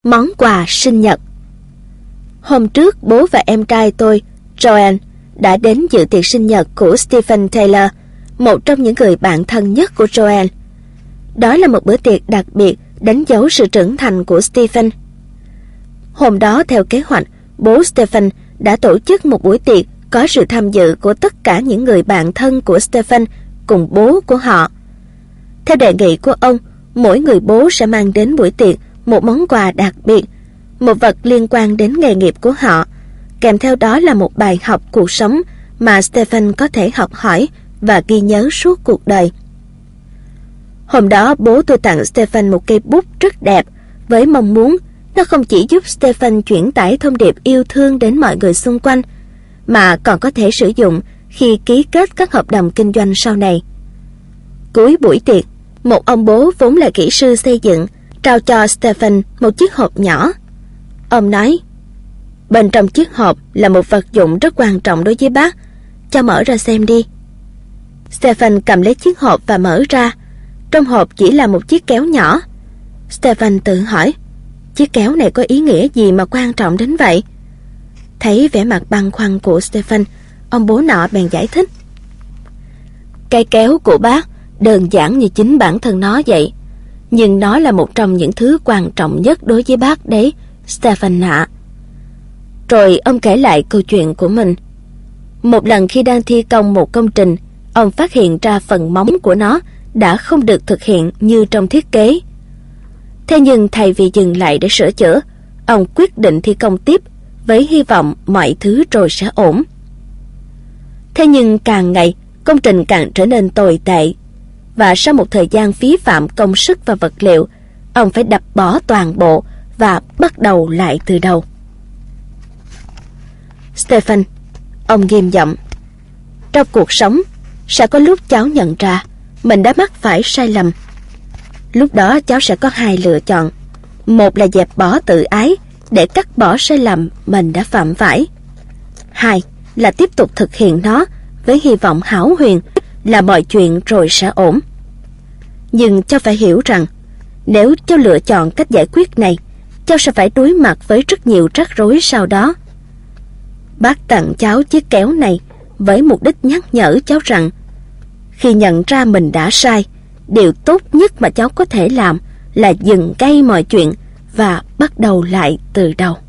Món quà sinh nhật. Hôm trước bố và em trai tôi, Joanne, đã đến dự tiệc sinh nhật của Stephen Taylor, một trong những người bạn thân nhất của Joanne. Đó là một bữa tiệc đặc biệt đánh dấu sự trưởng thành của Stephen. Hôm đó, theo kế hoạch, bố Stephen đã tổ chức một buổi tiệc có sự tham dự của tất cả những người bạn thân của Stephen cùng bố của họ. Theo đề nghị của ông, mỗi người bố sẽ mang đến buổi tiệc một món quà đặc biệt, một vật liên quan đến nghề nghiệp của họ, kèm theo đó là một bài học cuộc sống mà Stephen có thể học hỏi và ghi nhớ suốt cuộc đời. Hôm đó, bố tôi tặng Stephen một cây bút rất đẹp với mong muốn nó không chỉ giúp Stephen chuyển tải thông điệp yêu thương đến mọi người xung quanh, mà còn có thể sử dụng khi ký kết các hợp đồng kinh doanh sau này. Cuối buổi tiệc, một ông bố vốn là kỹ sư xây dựng trao cho Stephen một chiếc hộp nhỏ. Ông nói, bên trong chiếc hộp là một vật dụng rất quan trọng đối với bác, cho mở ra xem đi. Stephen cầm lấy chiếc hộp và mở ra. Trong hộp chỉ là một chiếc kéo nhỏ. Stephen tự hỏi, chiếc kéo này có ý nghĩa gì mà quan trọng đến vậy? Thấy vẻ mặt băn khoăn của Stephen, ông bố nọ bèn giải thích. Cái kéo của bác đơn giản như chính bản thân nó vậy, nhưng nó là một trong những thứ quan trọng nhất đối với bác đấy, Stephen ạ. Rồi ông kể lại câu chuyện của mình. Một lần khi đang thi công một công trình, ông phát hiện ra phần móng của nó đã không được thực hiện như trong thiết kế. Thế nhưng thay vì dừng lại để sửa chữa, ông quyết định thi công tiếp với hy vọng mọi thứ rồi sẽ ổn. Thế nhưng càng ngày, công trình càng trở nên tồi tệ, và sau một thời gian phí phạm công sức và vật liệu, ông phải đập bỏ toàn bộ và bắt đầu lại từ đầu. Stephen, ông nghiêm giọng, trong cuộc sống sẽ có lúc cháu nhận ra mình đã mắc phải sai lầm. Lúc đó cháu sẽ có hai lựa chọn. Một là dẹp bỏ tự ái để cắt bỏ sai lầm mình đã phạm phải. Hai là tiếp tục thực hiện nó với hy vọng hão huyền là mọi chuyện rồi sẽ ổn. Nhưng cháu phải hiểu rằng, nếu cháu lựa chọn cách giải quyết này, cháu sẽ phải đối mặt với rất nhiều rắc rối sau đó. Bác tặng cháu chiếc kéo này với mục đích nhắc nhở cháu rằng, khi nhận ra mình đã sai, điều tốt nhất mà cháu có thể làm là dừng ngay mọi chuyện và bắt đầu lại từ đầu.